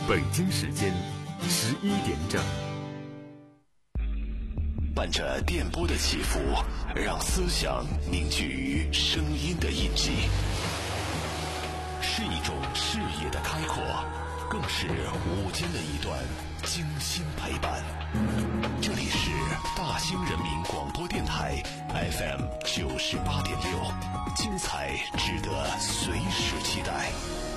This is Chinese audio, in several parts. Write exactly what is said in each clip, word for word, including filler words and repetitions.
北京时间十一点整。 伴着电波的起伏，让思想凝聚于声音的印记，是一种视野的开阔，更是午间的一段精心陪伴。这里是大兴人民广播电台 F M 九十八点六，精彩值得随时期待。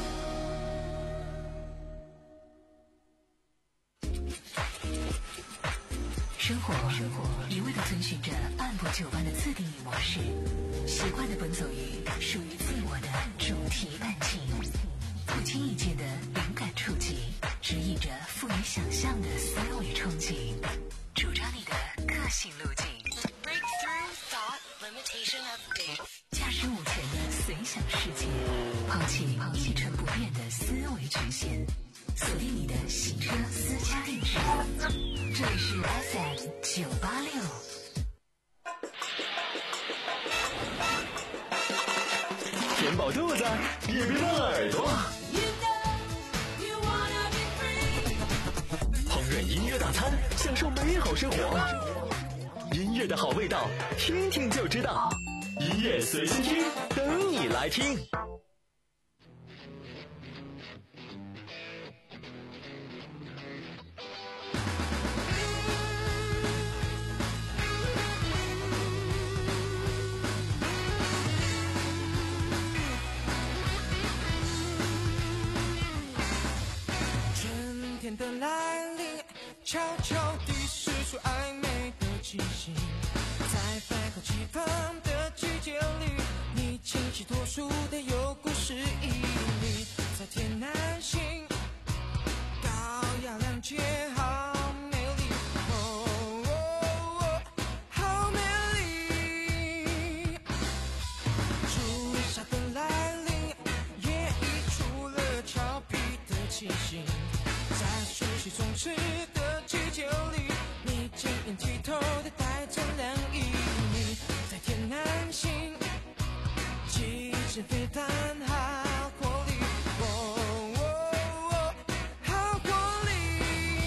生活一味地遵循着按部就班的自定义模式，习惯地奔走于属于自我的主题感情，不经意间的灵感触及，指引着富于想象的思维憧憬，主张你的个性路径。Breakthrough thought limitation update， 驾驶舞前的随想世界，抛弃一成不变的思维局限，锁定你的洗车私家定制。这里是 F M 九八六。 填饱肚子，也别忘了耳朵。烹饪音乐大餐，享受美好生活。音乐的好味道，听听就知道。音乐随心听，等你来听。 的来临，悄悄地释出暧昧的气息，在百花齐放的季节里，你清晰脱俗的有故事意义，在天南星高雅亮洁好美丽，哦哦哦，好美丽。初夏的来临，也溢出了俏皮的气息，在熟悉充斥的季节里，你晶莹剔透的带着凉意，在天南星气质飞弹好活力，哦哦哦，好活力，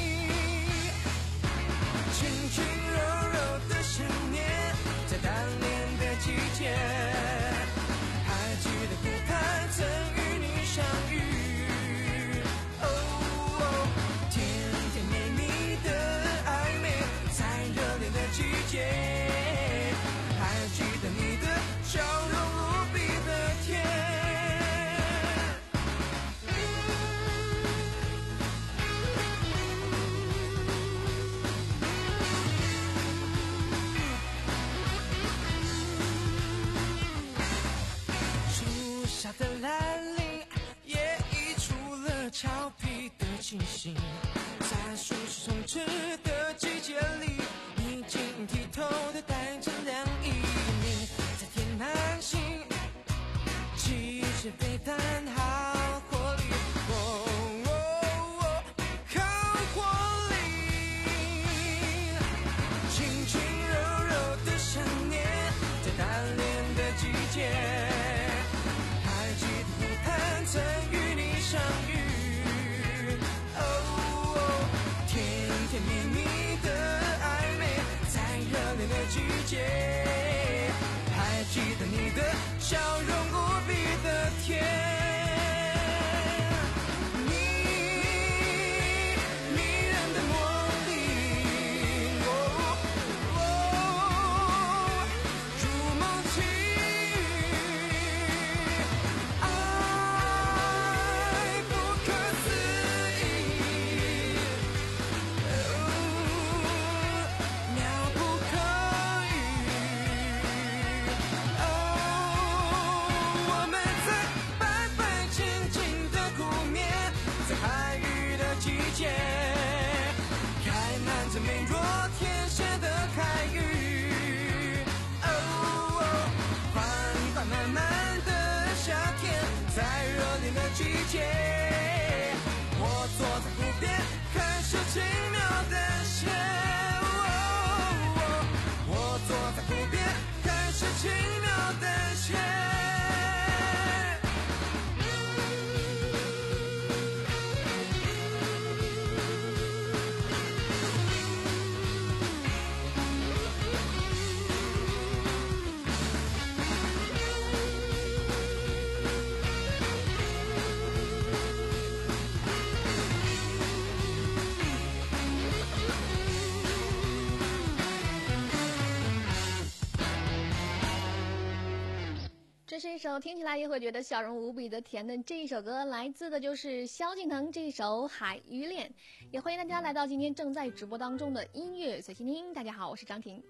轻轻柔柔的想念，在单恋的季节，还记得舞台曾与你相遇，季节，还记得你的笑容无比的甜。初夏的来临，也溢出了俏皮的气息，在熟悉充斥的季节里，晶莹剔透的带着凉意，在天南星气质飞弹好活力，哦哦哦，好活力，轻轻柔柔的想念，在单恋的季节，还记得舞台曾与你相遇，哦哦，甜甜蜜蜜的暧昧，热烈的季节，还记得你的笑容无比的甜。 是一首听起来也会觉得笑容无比的甜的这一首歌，来自的就是萧敬腾这首《海与恋》。也欢迎大家来到今天正在直播当中的音乐随心听。大家好，我是张婷。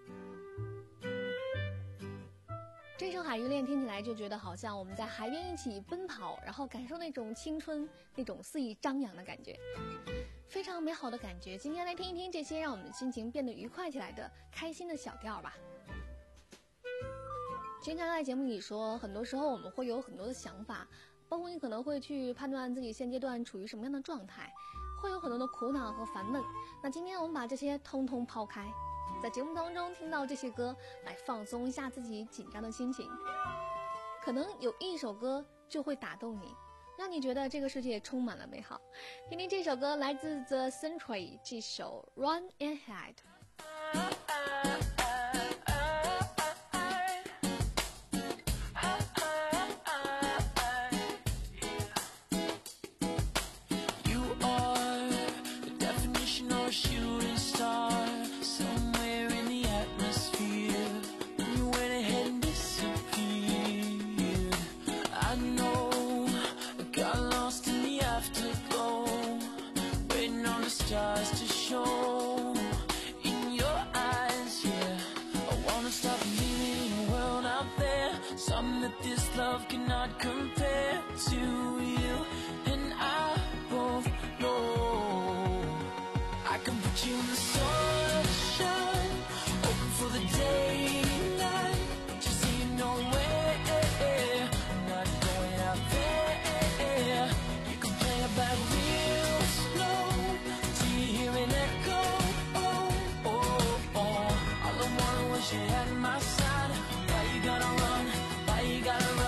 这首《海与恋》听起来就觉得好像我们在海边一起奔跑，然后感受那种青春，那种肆意张扬的感觉，非常美好的感觉。今天来听一听这些让我们心情变得愉快起来的开心的小调吧。经常在节目里说，很多时候我们会有很多的想法，包括你可能会去判断自己现阶段处于什么样的状态，会有很多的苦恼和烦闷。那今天我们把这些通通抛开，在节目当中听到这些歌，来放松一下自己紧张的心情。可能有一首歌就会打动你，让你觉得这个世界充满了美好。听听这首歌，来自 The Century 这首 Run Ahead。Shooting star somewhere in the atmosphere, and you went ahead and disappeared. I know I got lost in the afterglow, waiting on the stars to show in your eyes. Yeah, I wanna stop believing in a world out there, something that this love cannot compare to. You and I both know I can put you in the sunshine, open for the day and night, just so you know where I'm not going out there. You can play it back real slow till you hear an echo. Oh, oh, oh. All I wanted was you at my side. Why you gotta run? Why you gotta run?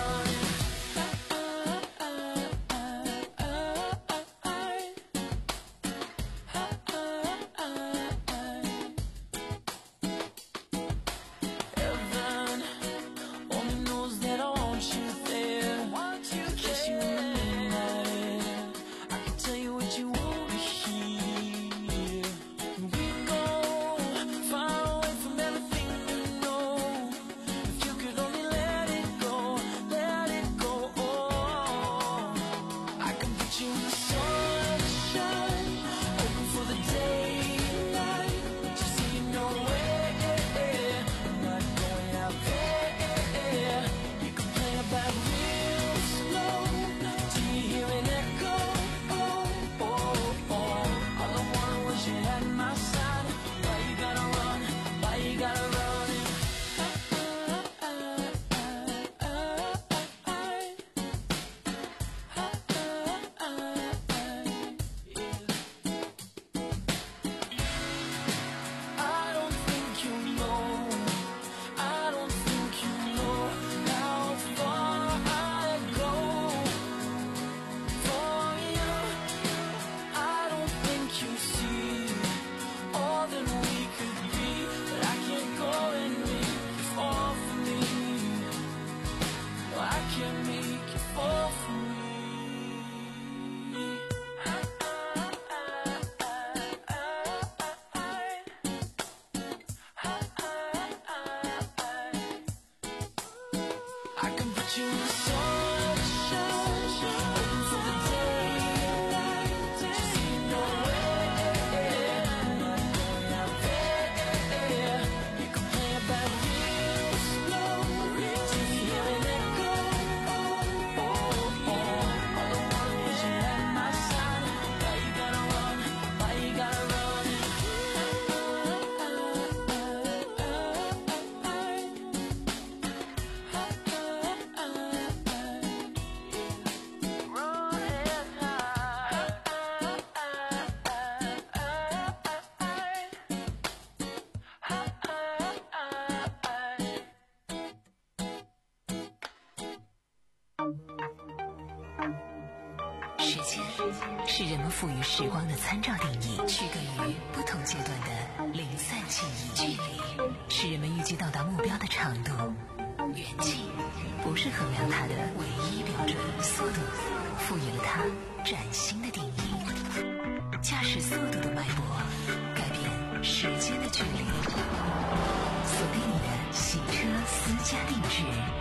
是人们赋予时光的参照定义，区隔于不同阶段的零散记忆。距离是人们预计到达目标的长度，远近不是衡量它的唯一标准。速度赋予了它崭新的定义，驾驶速度的脉搏，改变时间的距离。锁定你的洗车私家定制，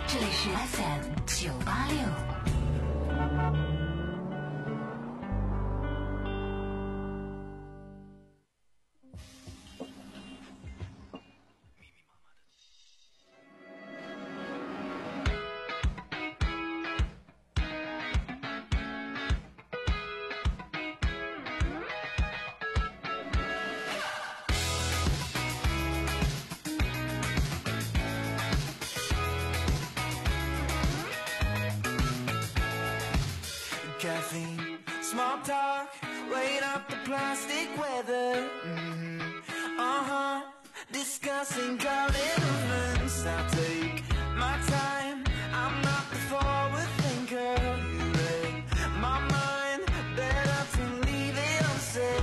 这里是 F M 九八六。 Caffeine, small talk, weighing up the plastic weather. Mm-hmm. Uh-huh, discussing calling movements. I'll take my time, I'm not the forward thinker. You read my mind, better to leave it unsaid.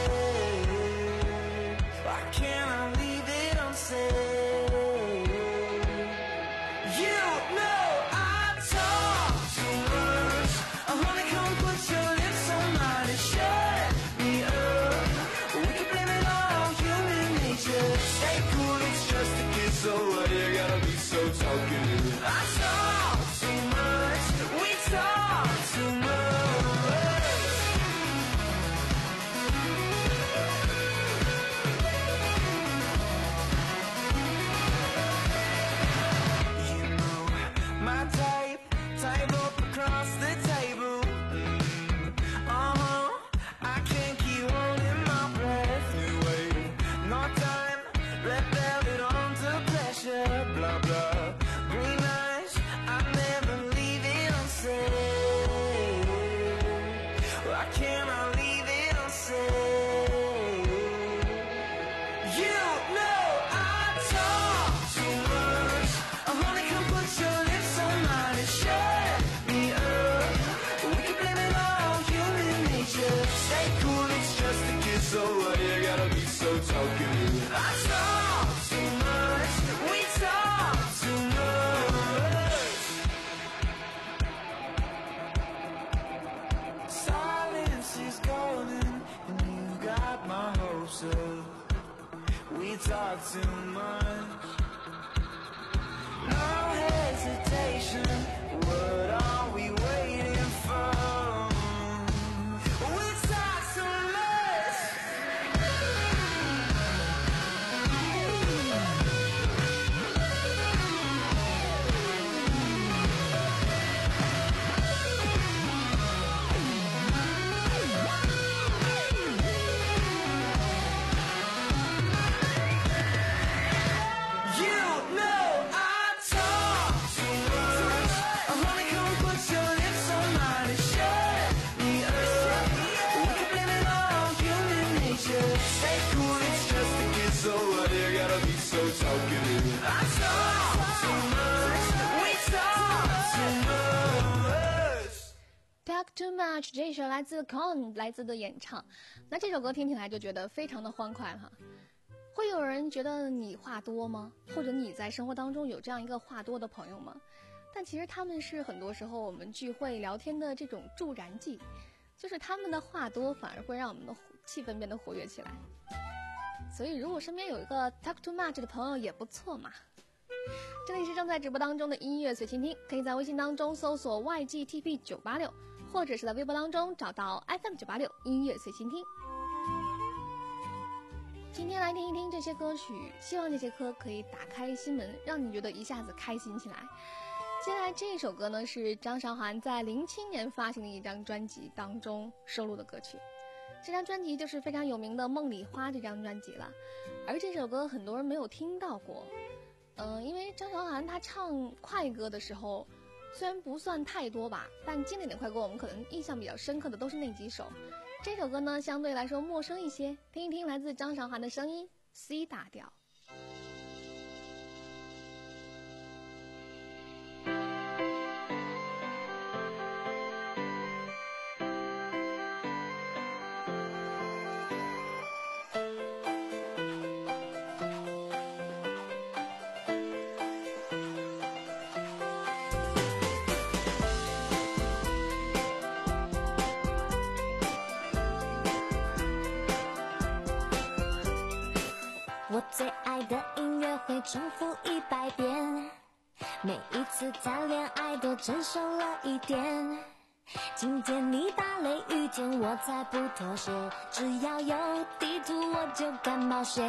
Why can't I leave it unsaid? You know I talk too much. Honey, come put your lips on mine and shut me up. We can blame it all on human nature. Stay cool, it's just a kiss, so what you gotta be so talkative? I talk too much, we talk too much. You know my type, type up across the table. Uh-huh, I can't keep holding my breath. New wave, no time, red velvet under pressure. Blah, blah, green eyes, I never leave it unsaid. Why can't I leave it unsaid? You know I talk too much. Honey, come put your lips on mine and shut me up. We can blame it all on human nature. Stay cool, it's just a kiss, so what you gotta be so talkative? I talk too much, we talk too much. Silence is golden, and you got my hopes up. We talk too much. No hesitation, what are we waiting for? We talk too much. You know I talk too much. Honey, come put your lips on mine and shut me up. We can blame it all on human nature. Stay cool, it's just a kiss, so what you gotta be so talkative? I talk too much, we talk too much. Talk Too Much 这首来自 Colin 来自的演唱，那这首歌听起来就觉得非常的欢快哈。会有人觉得你话多吗？或者你在生活当中有这样一个话多的朋友吗？但其实他们是很多时候我们聚会聊天的这种助燃剂，就是他们的话多反而会让我们的气氛变得活跃起来。所以如果身边有一个 Talk Too Much 的朋友也不错嘛。这里是正在直播当中的音乐随倾听，可以在微信当中搜索 Y G T P 九八六，或者是在微博当中找到 F M 九八六音乐随倾听。今天来听一听这些歌曲，希望这些歌可以打开心门，让你觉得一下子开心起来。接下来这首歌呢，是张韶涵在零七年发行的一张专辑当中收录的歌曲。这张专辑就是非常有名的《梦里花》这张专辑了，而这首歌很多人没有听到过。嗯、呃，因为张韶涵她唱快歌的时候，虽然不算太多吧，但经典的快歌我们可能印象比较深刻的都是那几首。这首歌呢相对来说陌生一些，听一听来自张韶涵的声音 C 大调。 我最爱的音乐会重复一百遍， 每一次谈恋爱都成熟了一点。今天你打雷雨天我才不妥协，只要有地图我就敢冒险。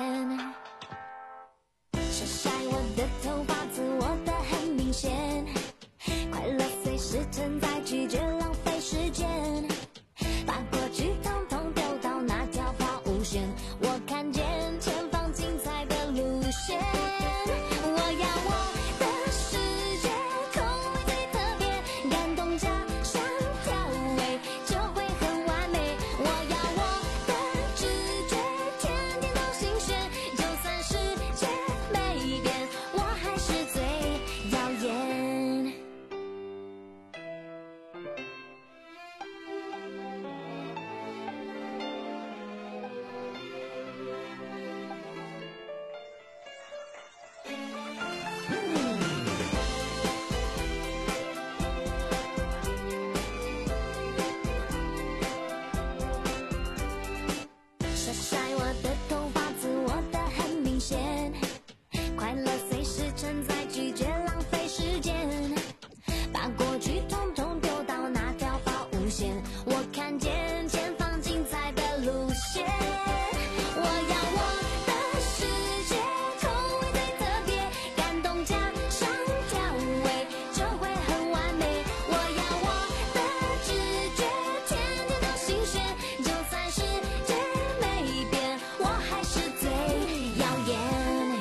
晒晒我的头发，自我的很明显，快乐随时存在，拒绝浪费时间，把过去统统丢到那条抛物线，我看见前方精彩的路线。我要我的世界口味最特别，感动加上调味就会很完美。我要我的直觉天天都新鲜，就算世界没变，我还是最耀眼。晒晒我的头发，自我的很明显，快乐随时存在，拒绝浪费时间，把过去统统丢到那条抛物线，我看见前方精彩的路线。我要我的世界口味最特别，感动加上调味就会很完美。我要我的直觉天天都新鲜，就算世界没变，我还是最耀眼。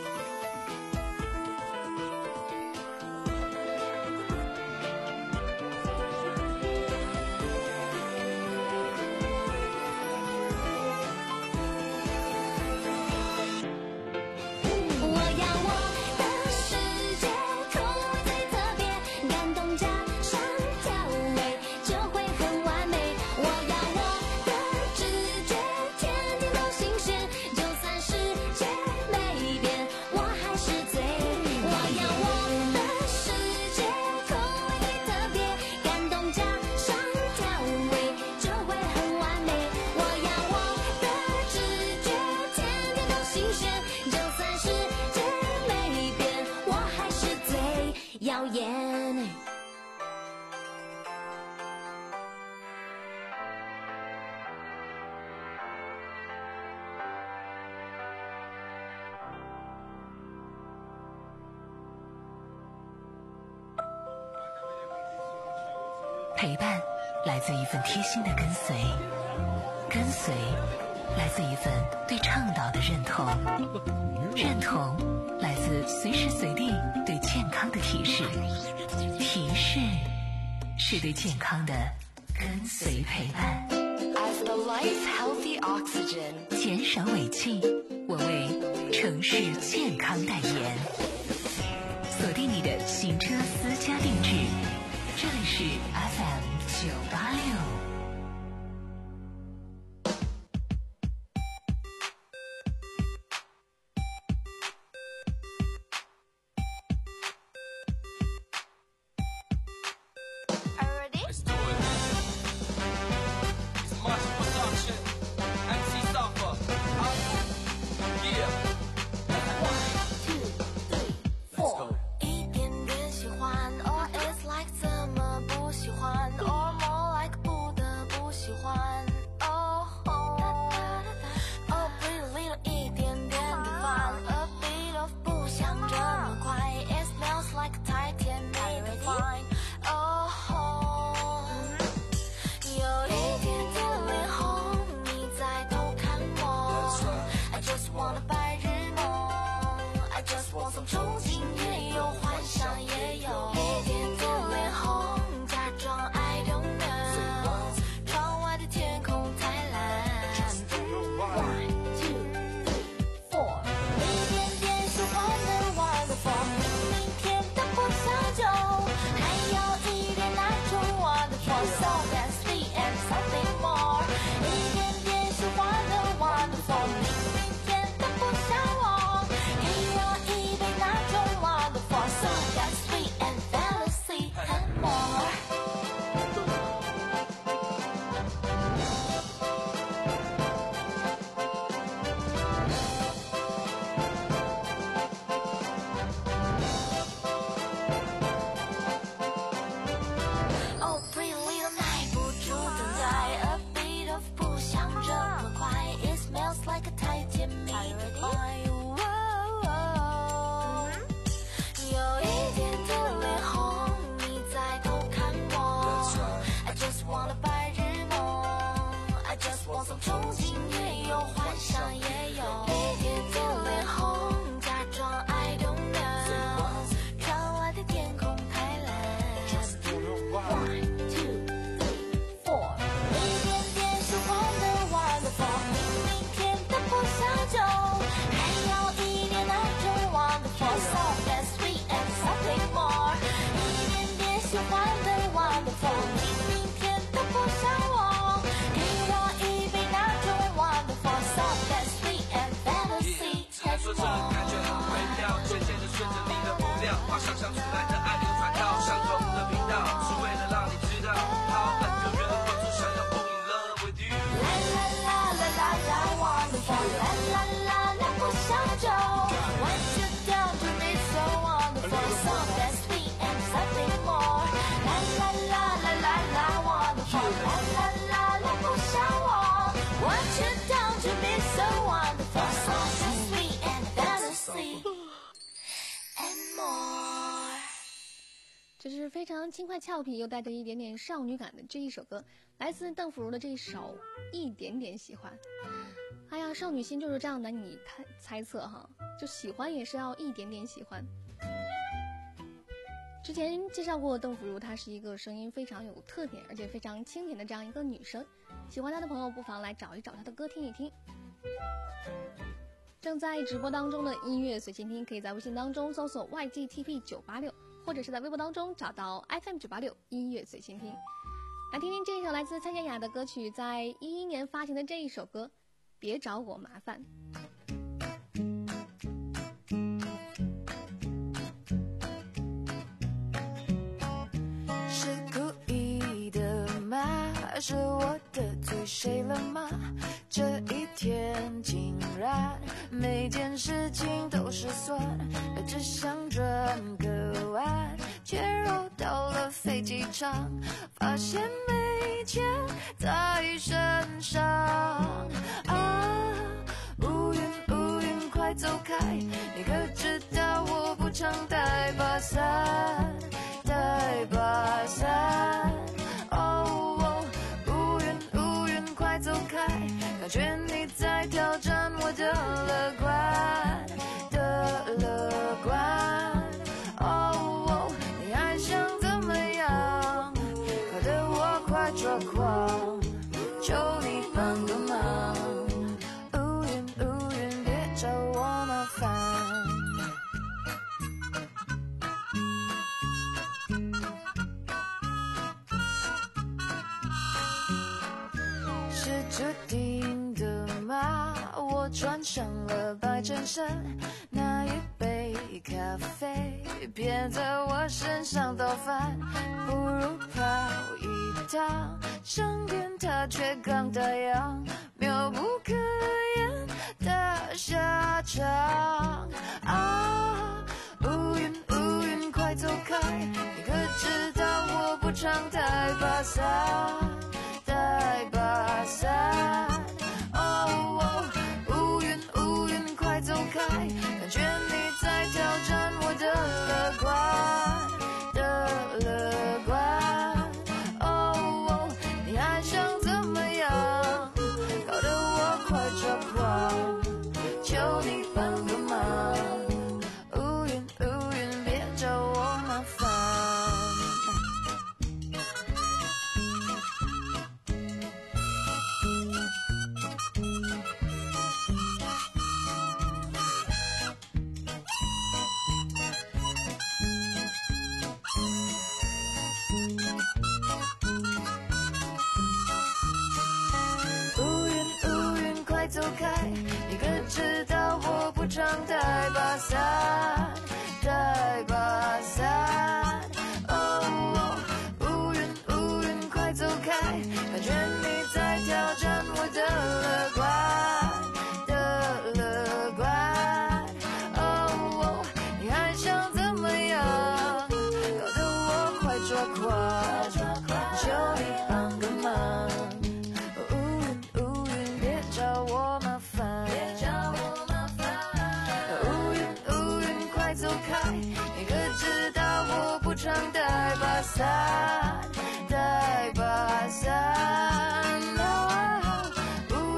我要我的世界口味最特别，感动加上调味就会很完美。我要我的直觉天天都新鲜，就算世界没变，我还是最。我要我的世界口味最特别，感动加上调味就会很完美。我要我的直觉天天都新鲜，就算世界没变，我还是最耀眼。 陪伴来自一份贴心的跟随，跟随来自一份对倡导的认同，认同来自随时随地对健康的提示，提示是对健康的跟随陪伴。As the lights healthy oxygen， 减少尾气，我为城市健康代言。锁定你的行车私家定制，这里是 F M 九八六。 Let's do it. It's March Production. M C Suffer. Yeah. One, two, three, four. 一点点喜欢 ，or it's like 怎么不喜欢？ 送，憧憬也有，幻想也有。一天天脸红，假装 I don't know。窗外的天空太蓝。One two three four。一点点喜欢的 wonderful， 明明甜的不想走，还要一点那种 wonderful soft and sweet and something more。一点点喜欢的 wonderful， 明明甜的不像我，给我一杯那种 wonderful soft and sweet and fantasy。 说这感觉很微妙，渐渐地顺着你的步调，把想象出来的爱流传到相同的频道，是为了让你知道 how I feel， 永远关注想要 fall in love with you。 啦啦啦啦啦啦 wonderful， 啦啦啦啦不想走 ，want you down to be so wonderful soft and sweet and something more。啦啦啦啦啦啦 wonderful， 啦啦啦啦不想我 ，want you down to be so wonderful soft and sweet and fantasy and more。 这是非常轻快俏皮又带着一点点少女感的这一首歌，来自邓福如的这一首《一点点喜欢》。哎呀，少女心就是这样难以看猜测哈，就喜欢也是要一点点喜欢。之前介绍过邓福如，她是一个声音非常有特点而且非常清甜的这样一个女生，喜欢她的朋友不妨来找一找她的歌听一听。正在直播当中的音乐随心听，可以在微信当中搜索 Y G T P 九八六，或者是在微博当中找到 F M 九八六音乐随心听，来听听这一首来自蔡健雅的歌曲，在一一年发行的这一首歌《别找我麻烦》。 是故意的吗？是我得罪谁了吗？这一天竟然每件事情都失算，只想转个弯，却绕到了飞机场，发现没钱在身上。啊，乌云乌云快走开，你可知道我不常带把伞，带把伞。哦，乌云乌云快走开，感觉你在挑战我的乐观的乐观。哦，你还想怎么样？搞得我快抓狂，求你帮个忙。乌云乌云别找我麻烦。是注定的吗？我穿上了白衬衫，那一杯咖啡别在我身上倒翻，不如跑一趟，上天它却刚打烊，妙不可言的下场。啊，乌云乌云快走开，你可知道我不常带把伞，带把伞。哦，乌云乌云快走开，感觉你在挑战我的乐观的乐观。哦，你还想怎么样？搞得我快抓狂，求你帮个忙。乌云乌云别找我麻烦。乌云乌云快走开，你可知道我不常带把伞，带把伞。哦，乌云乌云快走开，感觉你在挑战我的乐观的乐观。哦，你还想怎么样？搞得我快抓狂，求你帮个忙。乌云乌云别找我麻烦，乌云乌云快走开，你可知道我不常带把伞，带把伞。啊，乌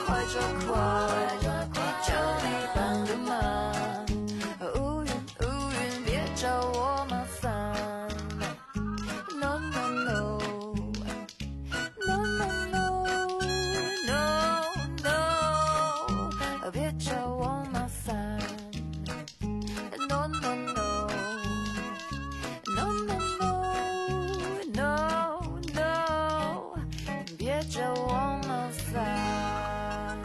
快就快，就你帮个忙，乌云乌云别找我麻烦 ，no no no no no no no， 别找我麻烦 ，no no no no no no no， 别找我麻烦。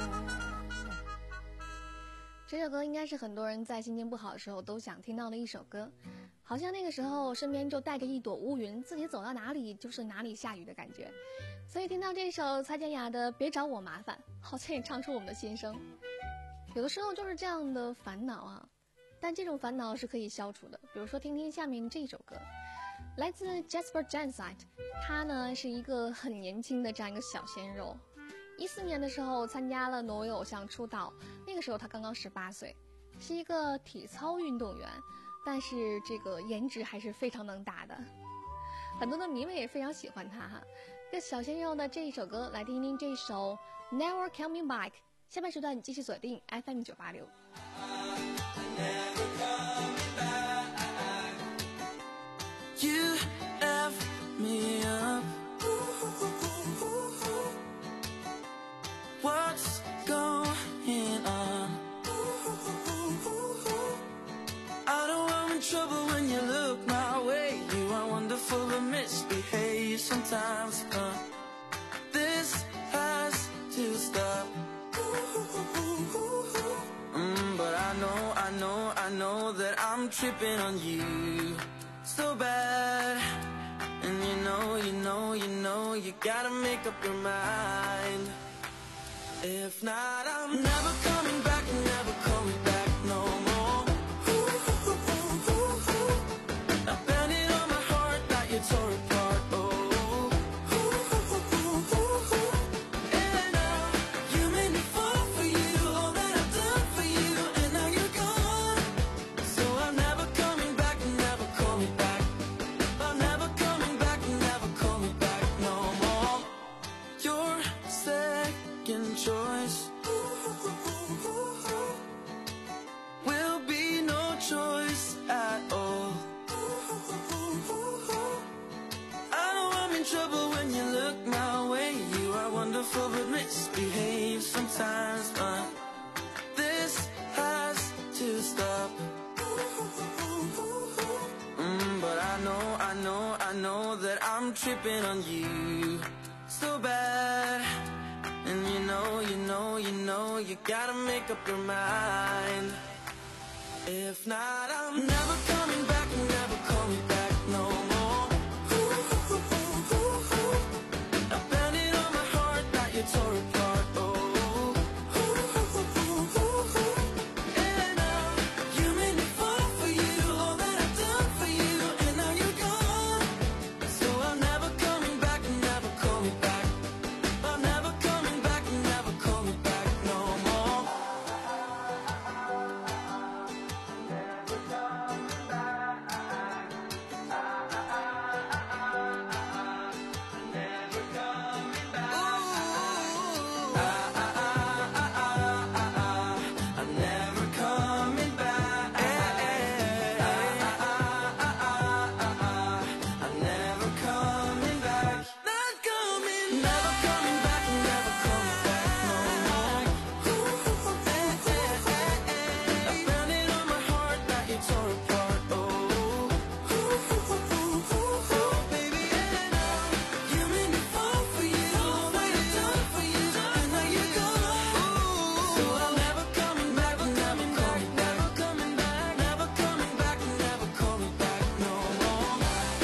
这首歌应该是很多人在心情不好的时候都想听到的一首歌，好像那个时候身边就带着一朵乌云，自己走到哪里就是哪里下雨的感觉。所以听到这首蔡健雅的《别找我麻烦》，好像也唱出我们的心声。有的时候就是这样的烦恼啊，但这种烦恼是可以消除的。比如说听听下面这首歌，来自 Jasper Jansite， 他呢是一个很年轻的这样一个小鲜肉。一四年的时候参加了挪威偶像出道，那个时候他刚刚十八岁，是一个体操运动员，但是这个颜值还是非常能打的，很多的迷妹也非常喜欢他哈。这小鲜肉的这一首歌，来听听这首 Never Coming Back。 下半时段你继续锁定 F M 九八六。 You F me up. What's going on? I know I'm in trouble when you look my way. You are wonderful but misbehave sometimes. Uh, this has to stop. Mm, but I know, I know, I know that I'm tripping on you so bad. And you know, you know, you know, you gotta make up your mind. If not, I'm never coming back, never coming back no more. I banded on my heart that you tore apart, oh. And now you made me fall for you, all that I've done for you, and now you're gone. So I'm never coming back, never coming back. I'm never coming back, never coming back no more. Your second choice will be no choice at all. I know I'm in trouble when you look my way. You are wonderful but misbehave sometimes. Uh, this has to stop. Mm, but I know, I know, I know that I'm tripping on you so bad. And you know, you know, you know, you gotta make up your mind. If not, I'm never coming back, never coming back no more. I banded on my heart that you tore apart, oh. And now you made me fall for you, all that I've done for you, and now you're gone. So I'm never coming back, never coming back. I'm never coming back, never coming back no more. Never coming back. Never coming back. Ooh, I, I, I, I, I, I, I'm never coming back. I, I, I, I, I, I'm never coming back. Not coming, never coming back, never coming back no more. I found it on my heart that you tore apart, oh. Oh, baby, and now you made me fall for you, all that I've done for you, and now you're gone. So I'm never coming back, never coming back, never coming back, never coming back, never coming back no more.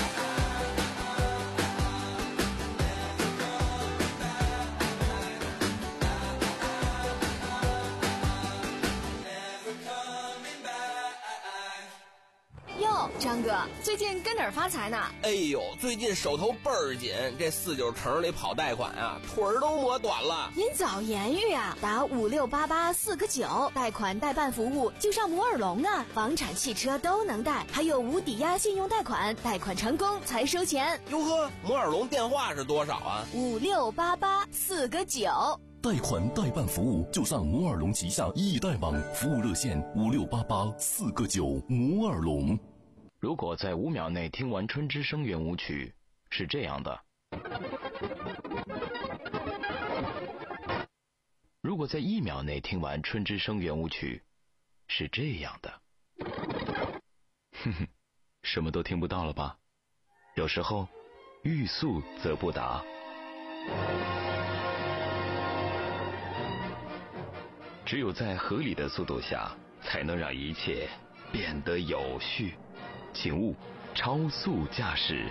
Never coming back. 哟，张哥，最近跟哪儿发财呢？ 哎呦，最近手头倍儿紧，这四九城里跑贷款啊，腿儿都磨短了。 您早言语啊，打五六八八四个九，贷款代办服务就上摩尔龙啊，房产、汽车都能贷，还有无抵押信用贷款，贷款成功才收钱。 哟呵，摩尔龙电话是多少啊？ 五六八八四个九。 贷款代办服务就上摩尔龙旗下易贷网，服务热线五六八八四个九。摩尔龙。 如果在五秒内听完春之声圆舞曲，是这样的；如果在一秒内听完春之声圆舞曲，是这样的。哼哼，什么都听不到了吧？有时候欲速则不达。只有在合理的速度下，才能让一切变得有序。请勿超速驾驶。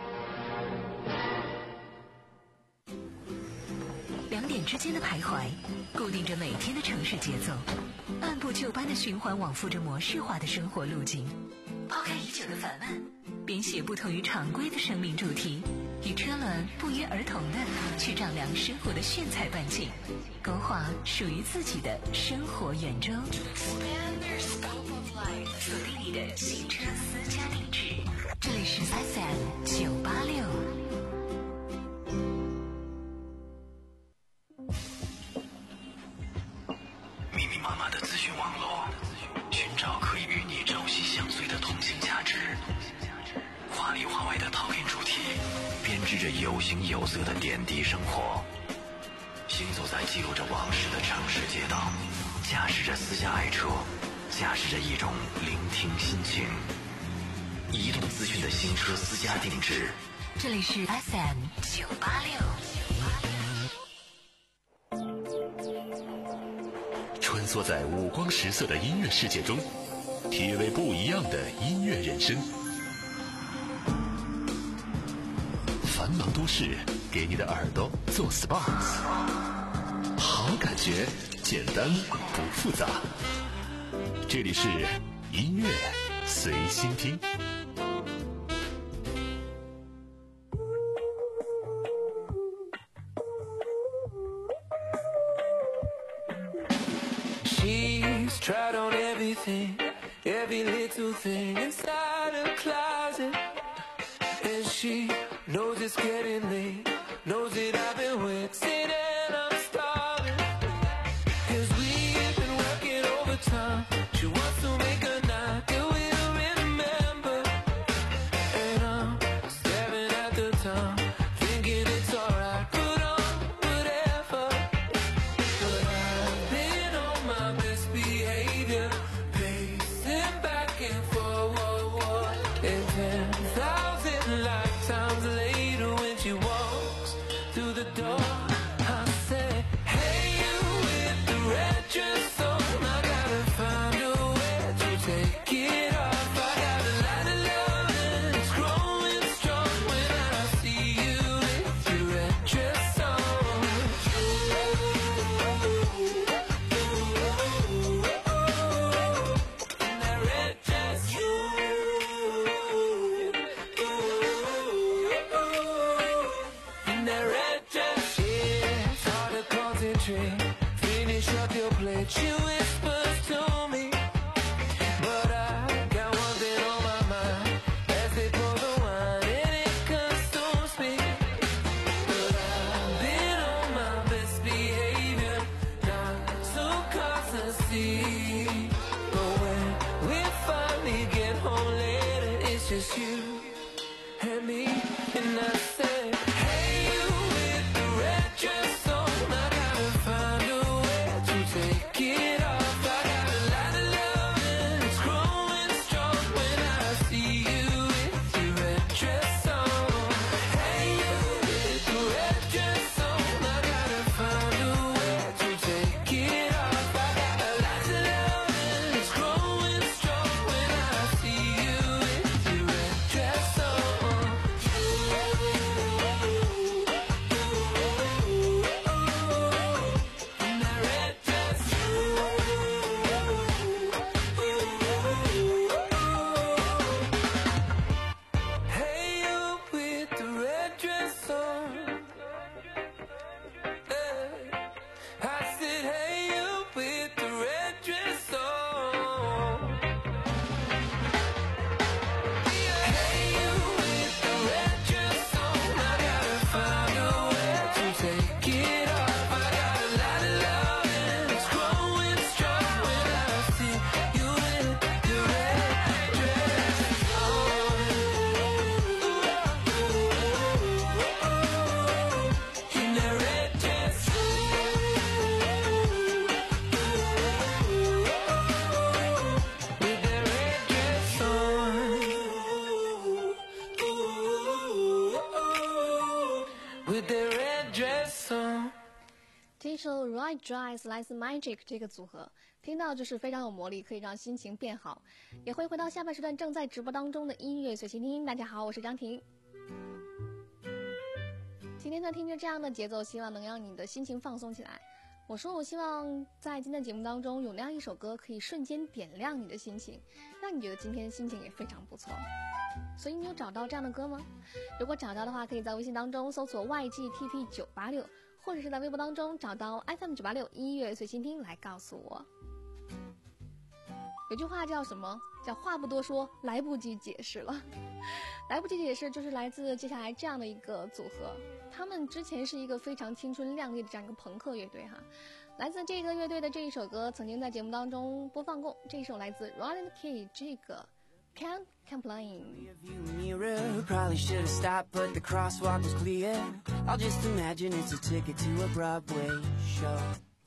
两点之间的徘徊，固定着每天的城市节奏，按部就班的循环往复着模式化的生活路径。抛开已久的烦闷，编写不同于常规的生命主题，与车轮不约而同的去丈量生活的炫彩半径，勾画属于自己的生活圆周。锁定你的新车私家定制，这里是 F M 九八六。 密密麻麻的资讯网络，寻找可以与你朝夕相随的同性价值。华里华外的讨厌主题，编织着有形有色的点滴生活。行走在记录着往事的城市街道，驾驶着私家爱车，驾驶着一种聆听心情。移动资讯的新车私家定制， 这里是 F M 九八六。 穿梭在五光十色的音乐世界中，体味不一样的音乐人生。繁忙都市，给你的耳朵做 S P A， 好感觉，简单不复杂。这里是音乐随心听。 She's tried on everything, every little thing inside her closet. And she knows it's getting late, knows that I've been waiting and I'm starving. Cause we've been working overtime. She wants to make a night that we'll remember. And I'm staring at the time, thinking it's alright, put on whatever. But I've been on my best behavior, pacing back and forward. And ten thousand lifetimes later when she walks through the door, I say, hey, you with the red dress on, I gotta find a way to take it off. I got a lot of love and it's growing strong when I see you with your red dress on. In that red dress, in that red dress, yeah, it's hard to concentrate. Finish up your plate, she whispers to me. But I got one thing on my mind as they pour the wine and it consumes me. But I've been on my best behavior, not to cause a scene. But when we finally get home later, it's just you and me, and I say, hey, you with the red dress on, I gotta find a way to take it off. I got a lot of love and it's growing strong when I see you with your red dress on. Hey, you with the red dress on, I gotta find a way to take it off. I got a lot of love and it's growing strong when I see you with your red dress on. In that red dress, White Dress 来自 Magic 这个组合，听到就是非常有魔力，可以让心情变好。也会回到下半时段正在直播当中的音乐随心听。大家好，我是张婷。今天呢，听着这样的节奏，希望能让你的心情放松起来。我说我希望在今天节目当中有那样一首歌，可以瞬间点亮你的心情，让你觉得今天心情也非常不错。所以你有找到这样的歌吗？如果找到的话，可以在微信当中搜索 Y G T P 九八六，或者是在微博当中找到 F M 九八六音乐随心听来告诉我。有句话叫什么？叫话不多说，来不及解释了。来不及解释就是来自接下来这样的一个组合，他们之前是一个非常青春靓丽的这样一个朋克乐队哈。来自这个乐队的这一首歌曾经在节目当中播放过，这一首来自 Roland Key 这个 Can't Complain。 Mirror, probably should have stopped, but the crosswalk was clear. I'll just imagine it's a ticket to a Broadway show.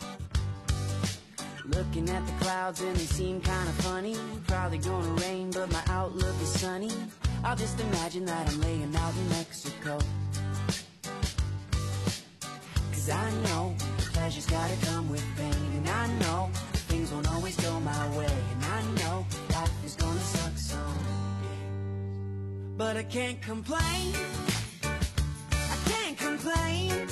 Looking at the clouds and they seem kind of funny. Probably gonna rain, but my outlook is sunny. I'll just imagine that I'm laying out in Mexico. Cause I know pleasure's gotta come with pain. And I know things won't always go my way. And I know life is gonna suck someday. But I can't complain. I can't complain.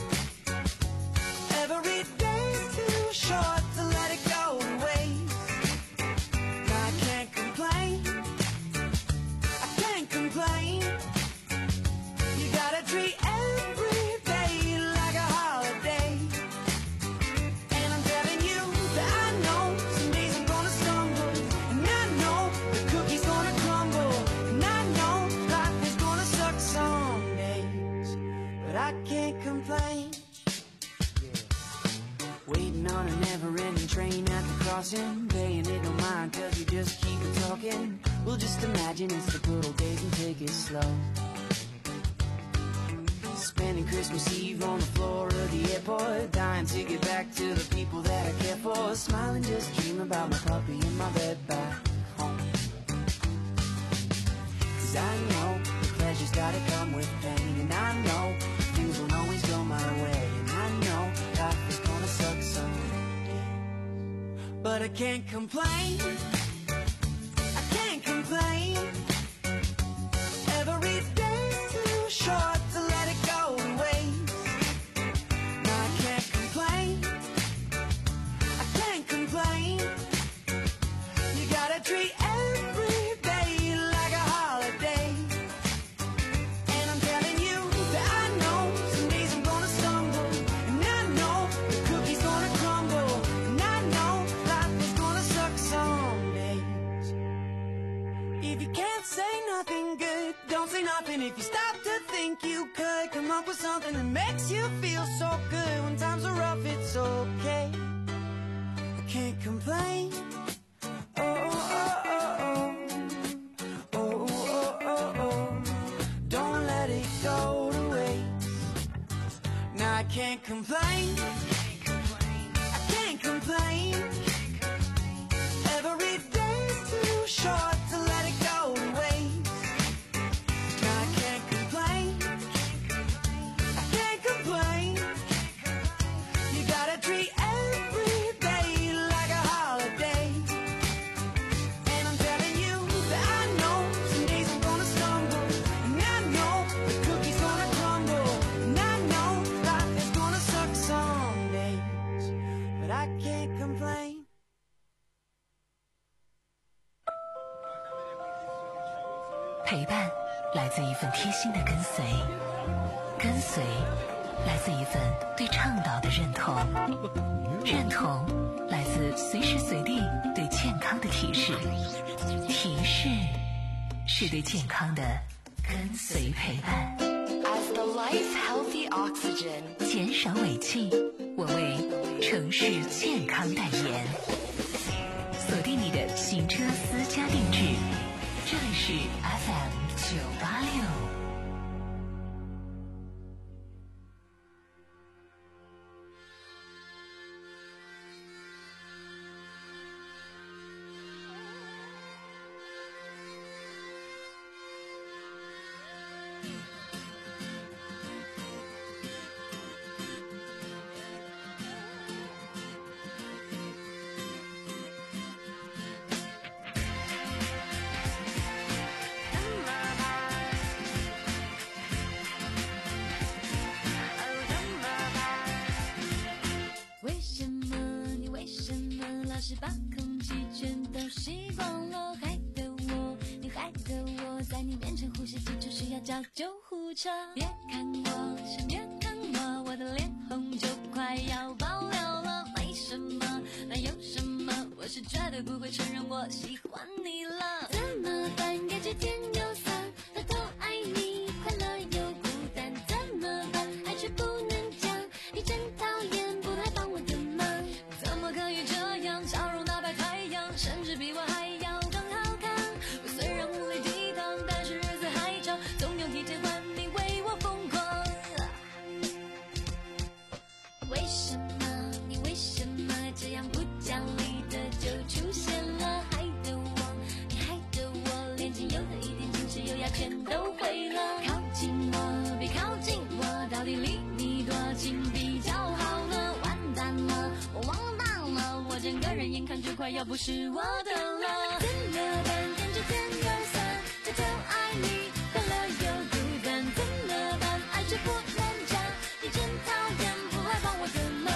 Every day's too short to let it go to waste. Now I can't complain. I can't complain. You gotta treat every day like a holiday. And I'm telling you that I know some days I'm gonna stumble. And I know the cookie's gonna crumble. And I know life is gonna suck some days. But I can't complain. Waiting on a never-ending train at the crossing. Paying it no mind cause you just keep it talking. We'll just imagine it's the good old days and take it slow. Spending Christmas Eve on the floor of the airport. Dying to get back to the people that I care for. Smiling, just dream about my puppy in my bed back home. Cause I know the pleasure's gotta come with pain. And I know things won't always go my way. And I know life is gonna suck someday. But I can't complain. I can't complain. Every day's too short to let it go to waste. Now I can't complain. I can't complain. You gotta treat every day like a holiday. And I'm telling you that I know some days I'm gonna stumble. And I know the cookie's gonna crumble. And I know life is gonna suck some days. If you can't say nothing good, don't say nothing. If you stop to think you could come up with something that makes you feel so good. When times are rough, it's okay. I can't complain. Oh, oh, oh, oh. Oh, oh, oh, oh. Don't let it go to waste. Now I can't complain. I can't complain. Every day's too short to let it go to waste. Now I can't complain. I can't complain. You gotta treat every day like a holiday. And I'm telling you that I know some days I'm gonna stumble. And I know the cookie's gonna crumble. And I know life is gonna suck some days. But I can't complain. 陪伴来自一份贴心的跟随，跟随来自一份对倡导的认同，认同来自随时随地对健康的提示，提示是对健康的跟随陪伴。As the life's healthy oxygen， 减少尾气，我为城市健康代言。锁定你的行车私家定制，这里是 F M 九八六。 是把空气全都吸光了，害得我，你害得我在你面前呼吸急促需要叫救护车。别看我，先别看我，我的脸红就快要爆了了。为什么？那有什么？我是绝对不会承认我喜欢你了。怎么办？感觉天有酸，偷偷爱你，快乐又孤单。怎么办？爱却不能讲，你真讨厌，不来帮我的忙。怎么可以这样？笑容打败太阳，甚至比我还要更好看。我虽然无力抵挡，但是日子还长，总有一天换你为我疯狂。为什么？你为什么这样不讲理的就出现了？害得我，你害得我，连仅有的一点矜持优雅全都毁了。靠近我，别靠近我，到底离你多近比较好呢？完蛋了，我忘了忘了，我整个人眼看就快要不是我的了。怎么办？感觉天有酸，偷偷爱你，快乐又孤单。怎么办？爱却不能讲，你真讨厌，不来帮我的忙。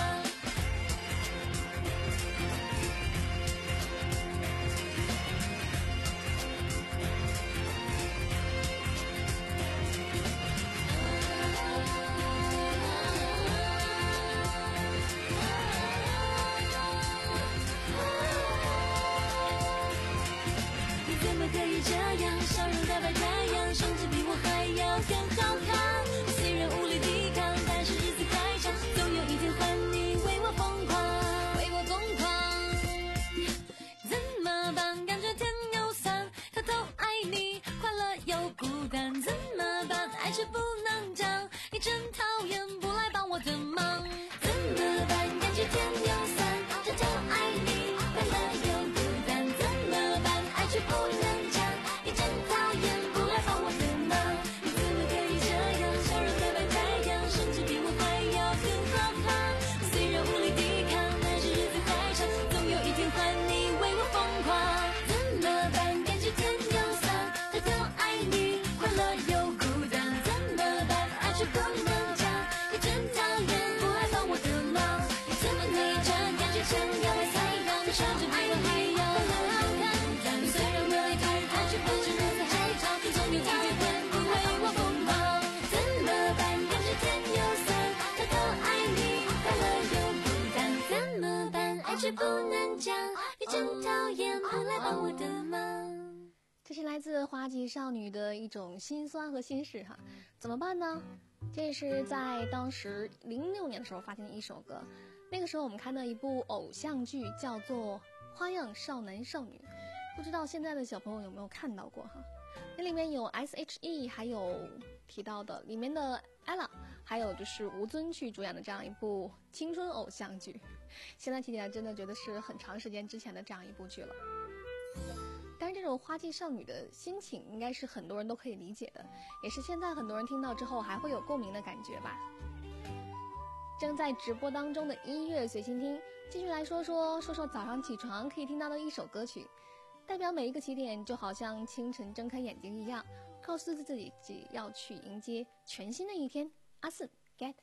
你怎么可以这样？笑容打败太阳，甚至比我还要更好看。虽然无力抵抗，但是日子还长，总有一天换你为我疯狂，为我疯狂。怎么办？感觉天有酸，偷偷爱你，快乐又孤单。怎么办？爱却不能讲，你真讨厌，不来帮我的忙。怎么办？感觉天有酸，偷偷爱你，快乐又孤单。怎么办？爱却不能讲，你真讨厌，不来帮我的忙。你怎么可以这样？笑容打败太阳，甚至比我还要更好看。虽然无力抵抗，但是日子还长，总有一天换你为我疯狂。怎么办？感觉天有酸，偷偷爱你，快乐又孤单。怎么办？爱却不能讲，你真讨厌，不来帮我的忙。你怎么可以这样？感觉天要来太阳，甚至比我还要更好看。你虽然无力抵抗，但是日子还长，总有一天换你为我疯狂。怎么办？感觉天有酸，偷偷爱你，快乐又孤单。怎么办？爱却不能讲，你真讨厌，不来帮我的忙。 这是来自花季少女的一种心酸和心事哈，怎么办呢？这是在当时零六年的时候发现的一首歌，那个时候我们看的一部偶像剧叫做《花样少男少女》，不知道现在的小朋友有没有看到过哈？那里面有 S H E， 还有提到的里面的 ella， 还有就是吴尊去主演的这样一部青春偶像剧，现在提起来真的觉得是很长时间之前的这样一部剧了。但是这种花季少女的心情应该是很多人都可以理解的，也是现在很多人听到之后还会有共鸣的感觉吧。正在直播当中的音乐随心听，继续来说说说说早上起床可以听到的一首歌曲，代表每一个起点，就好像清晨睁开眼睛一样，告诉自己只要去迎接全新的一天。阿四 Get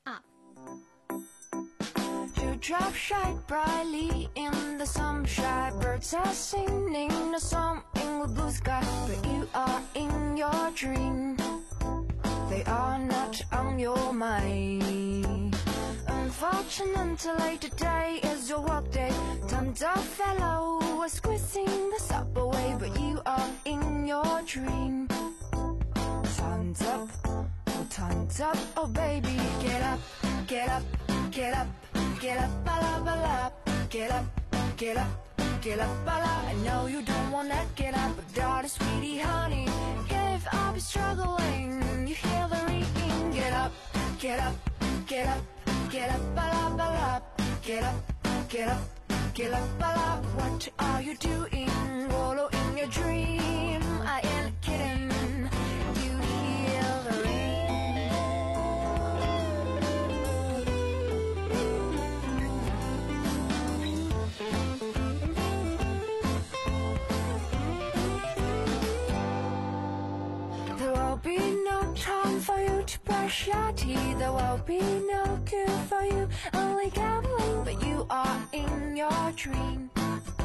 Up。Drop shine brightly in the sunshine. Birds are singing a song in the blue sky, but you are in your dream. They are not on your mind. Unfortunately, today is your work day. Tons of fellows are squeezing the subway, but you are in your dream. Tons up, oh tons up, oh baby, get up, get up, get up.Get up, bala, bala, get up, get up, get up, bala. I know you don't wanna get up, but darling, sweetie, honey, give up, you're struggling, you hear the ringing. Get up, get up, get up, get up, bala, bala, get up, get up, get up, bala. What are you doing? Wallow in your dream, I ain't kidding. You hear the ring.There will be no time for you to brush your teeth. There will be no cure for you, only gambling. But you are in your dream.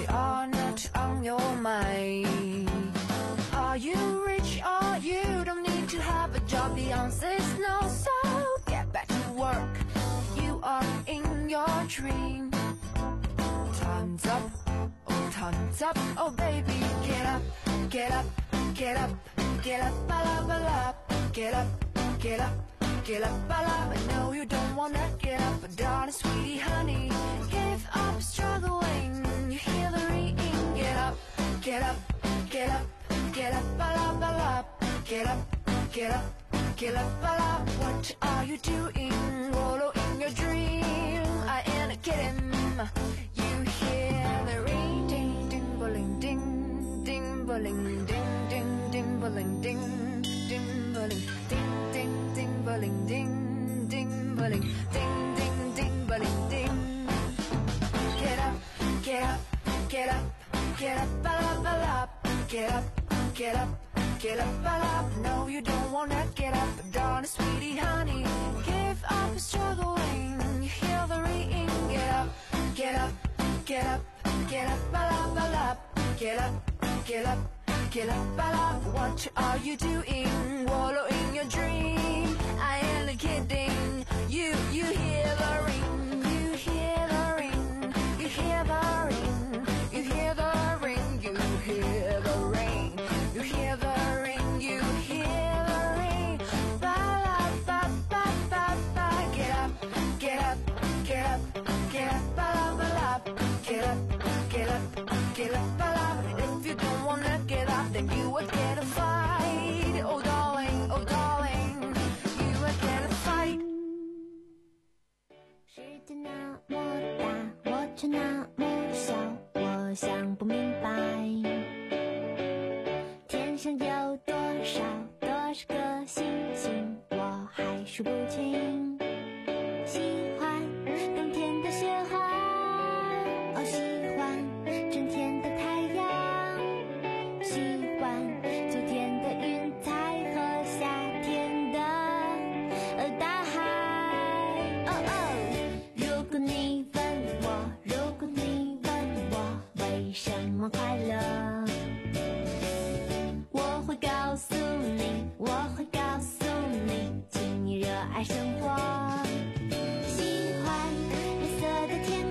they are not on your mind. Are you rich or you don't need to have a job? The answer's no, so get back to work. You are in your dream. Time's up, oh time's up, oh baby, get up, get up, get up, get up, ba la ba la, get up, get up, get up, ba la. I know you don't wanna get up, but darling sweetie honey, give up struggling. You hear the ring, get up, get up, get up, get up, ba la ba la, get up, get up, get up, ba la. What are you doing? Wallow in your dream. I ain't kidding. You hear the ring, ding, ding, bowling, ding, ding, bowling, ding, ding, ding, bowling, ding, ding, bowling, ding, ding, ding, bowling, ding, ding, bowling, ding, ding, ding, bowling, ding. Get up, get up, get up, get up, ba la ba la, get up, get up, get up, ba la. No, you don't wanna get up, but darling sweetie honey, give up struggling. You hear the ring, get up, get up, get up, get up, ba la ba la, get up, get up, get up, ba la. What are you doing? Wallow in your dream. I ain't kidding. You, you hear the ring, you hear the ring, you hear the ring, you hear the ring, you hear the ring, you hear the ring, you hear the ring. Ba la ba ba ba ba. Get up, get up, get up, get up, ba la ba la. Get up, get up, get up, ba la. If you don't wanna get up, then you would get a fight. Oh darling, oh darling, you would get a fight. 世界那么大，我却那么小，我想不明白，天上有多少多少个星星，我还数不清。喜欢冬天的雪花，哦，喜欢春天的太阳，喜欢秋天的云彩和夏天的呃大海。哦哦，如果你问我，如果你问我为什么快乐，我会告诉你，我会告诉你，请你热爱生活。喜欢绿色的天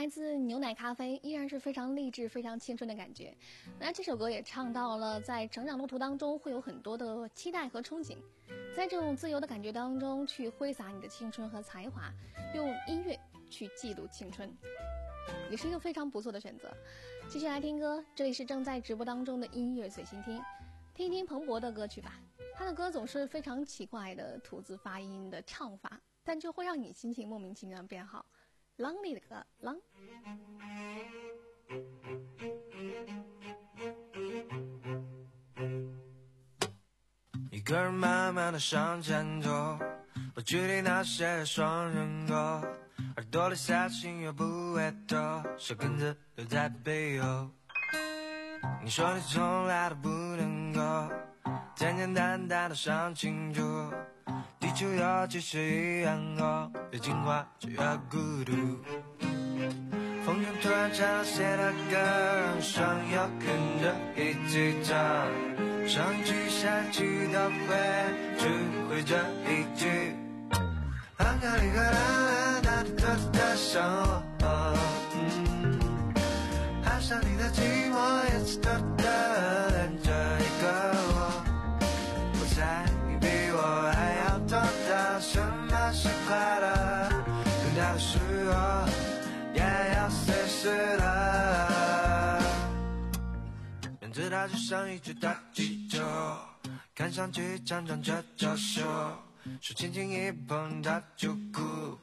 来自牛奶咖啡，依然是非常励志、非常青春的感觉。那这首歌也唱到了，在成长路途当中会有很多的期待和憧憬，在这种自由的感觉当中去挥洒你的青春和才华，用音乐去记录青春，也是一个非常不错的选择。继续来听歌，这里是正在直播当中的音乐随心听，听一听彭博的歌曲吧。他的歌总是非常奇怪的吐字发音的唱法，但就会让你心情莫名其妙的变好。狼里的歌，狼。 一个人慢慢的向前走，不距离那些双人歌，耳朵里下音乐不会多，小根子留在背后。你说你从来都不能够简简单单的想清楚，地球要继续一样哦，越进化就越孤独。风筝突然唱了谁的歌，让想要跟着一起唱，上一句下一句都会只会这一句。安格里格拉那的的想我，爱上你的寂寞也是的的连着一个我。我猜你比我还要懂得什么是快乐，等待的是我也要随时的。名字它就像一只大气球，看上去强壮却娇羞，手轻轻一碰它就哭。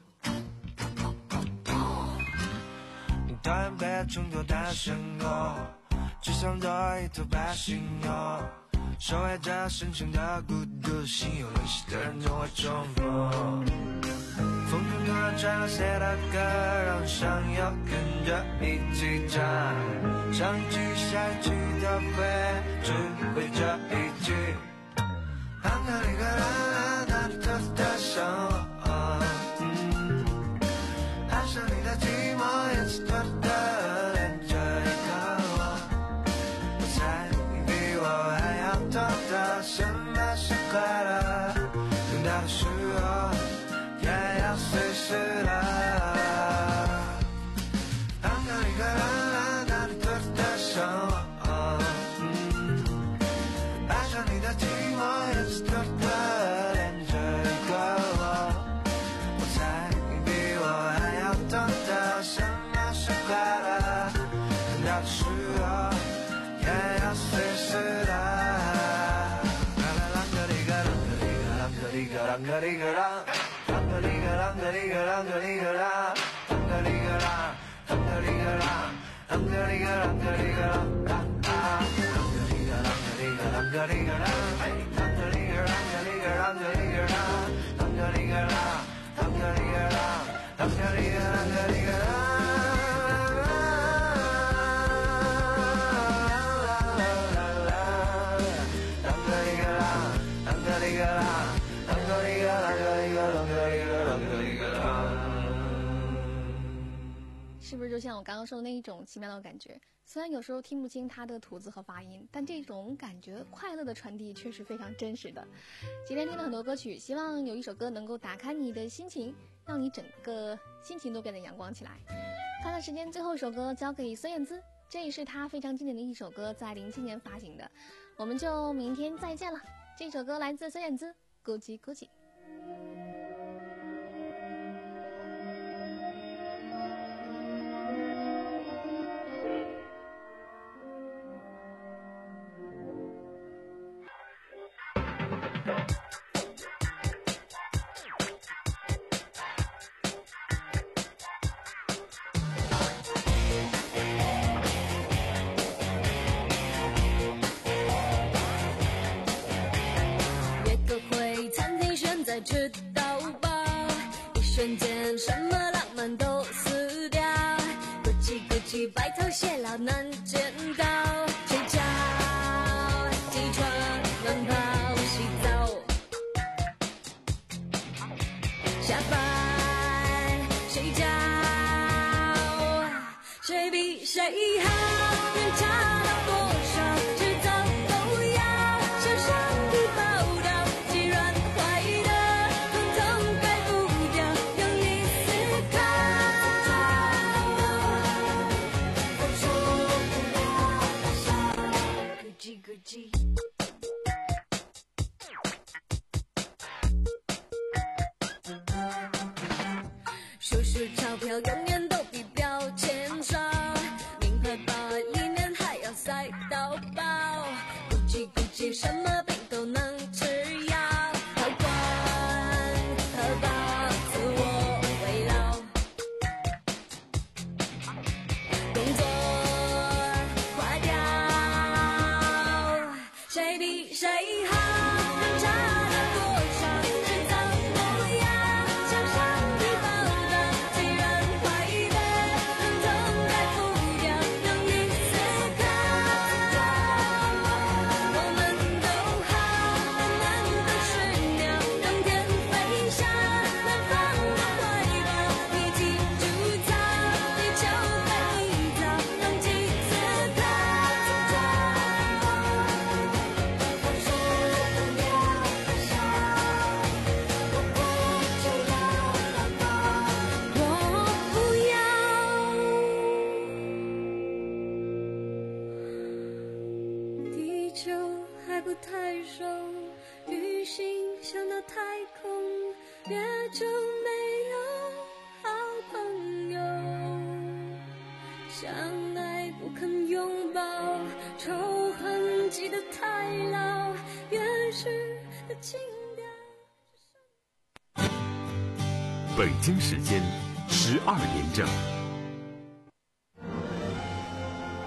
你讨厌被冲突的生活，只想做一头白犀牛，守卫着深深的孤独，心有灵犀的人总会琢磨。风中突然传来谁的歌，让我想要跟着一起唱，上一句下一句都会只会这一句。安格里格拉那里的的想我，爱上你的寂寞也是的的连着一个我。我猜你比我还要懂得什么是快乐，等待的是我也要随时的。安格里格拉那里的的想我，爱上你的寂寞也是的的连着一个我。我猜你比我还要懂得什么是快乐，等待的是我也要随时的。啷个里个啷个里个啷个里个啷个里个啷。啷个里个啷个里个啷个里个啷，啷个里个啷，啷个里个啷，啷个里个啷个里个啷，啷个里个啷个里个啷个里个啷，啷个里个啷个里个啷个里个啷，啷个里个啷，啷个里个啷，啷个里个啷个里个啷。 是不是就像我刚刚说的那一种奇妙的感觉？虽然有时候听不清它的吐字和发音，但这种感觉快乐的传递却是非常真实的。今天听了很多歌曲，希望有一首歌能够打开你的心情，让你整个心情都变得阳光起来。看看时间，最后一首歌交给孙燕姿，这也是她非常经典的一首歌，在零七年发行的。我们就明天再见了。这首歌来自孙燕姿，咕叽咕叽。 吃到饱，一瞬间什么浪漫都死掉，咕叽咕叽白头偕老难见到，睡觉起床慢跑洗澡，下班睡觉，谁比谁好，能差到多少，迟早都要向上帝报道，既然坏的统统改不掉，用力思考， 票永远都比标签少，名牌包里面还要塞到爆，估计估计什么病都能吃药，好管好饱，自我慰劳，工作快掉，谁比谁好，能差了多少，制造模样，向上提报道，虽然坏的能痛改不掉，用你思考，我们都好，难得十秒，让天飞翔，南方的怀抱，你记住早，地球被你造，让几次考。我不要，地球还不太熟，旅行想到太空，月球没有好朋友，相爱不肯拥抱，仇恨记得太牢，原始的情调。 北京时间十二点整。